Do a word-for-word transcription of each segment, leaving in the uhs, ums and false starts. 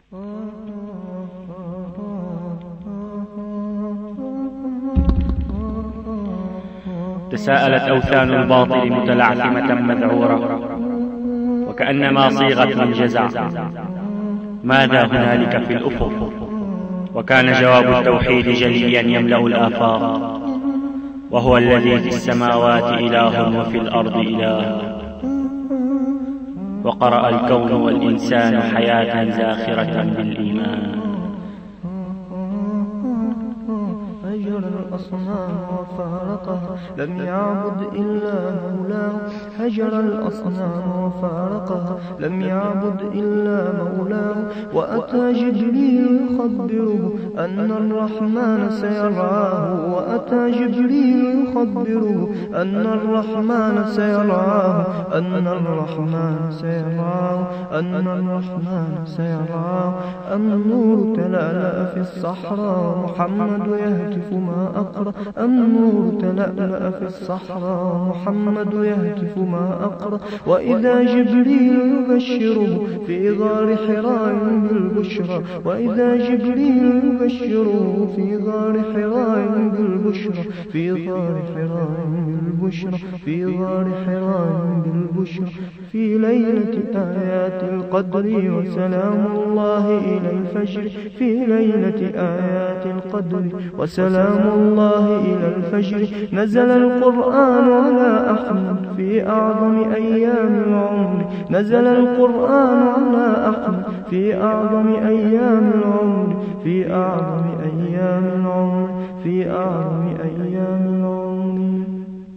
تساءلت أوثان الباطل متلعثمة مذعورة وكأنما صيغت من جزع: ماذا هنالك في الأفق؟ وكان جواب التوحيد جليا يملأ الآفاق: وهو الذي في السماوات إله وفي الأرض إله. وقرأ الكون والإنسان حياة زاخرة بالإيمان. هجر الأصنام وفارقها لم يعبد إلا مولاه. هجر الأصنام وفارقها لم يعبد إلا مولاه. وأتى جبريل يخبره أن الرحمن سيرعاه. وأتى جبريل يخبره أن الرحمن سيرعاه. أن الرحمن سيرعاه. أن الرحمن سيرعاه. النور تلألأ في الصحراء محمد يهتف ما أقرأ. النور تلألأ في الصحراء محمد يهتف ما أقرأ. وإذا جبريل يبشره في غار حراء بالبشرى. وإذا جبريل يبشره في غار حراء بالبشرى. في غار حراء بالبشرى. في غار حراء بالبشرى. في ليلة آيات القدر وسلام الله إلى الفجر. في ليلة آيات القدر وسلام الله إلى الفجر. نزل القرآن على أحمد في أعظم أيام العمر. نزل القرآن على أحمد في أعظم أيام العمر. في أعظم أيام العمر. في أعظم أيام العمر.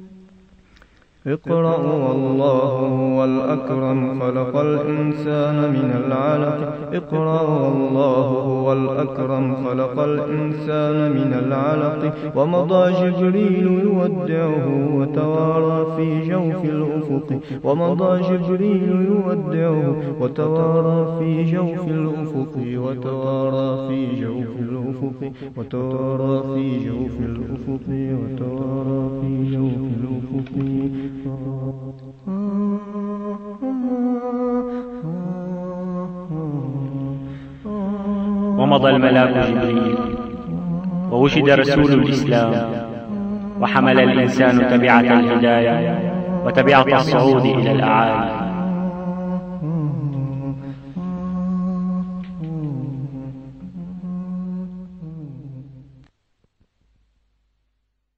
اقرأ والله هو الأكرم خلق الإنسان من العلق. اقرأ والله هو الأكرم خلق الإنسان من العلق. ومضى جبريل يودعه وتوارى في جوف الأفق. ومضى جبريل يودعه وتوارى في جوف الأفق. وتوارى في جوف الأفق. وتوارى في جوف الأفق. وتوارى في جوف الأفق. ومضى الملاك جبريل ووجد رسول الإسلام. وحمل الإنسان تبعة الهداية وتبعة الصعود إلى الأعالي.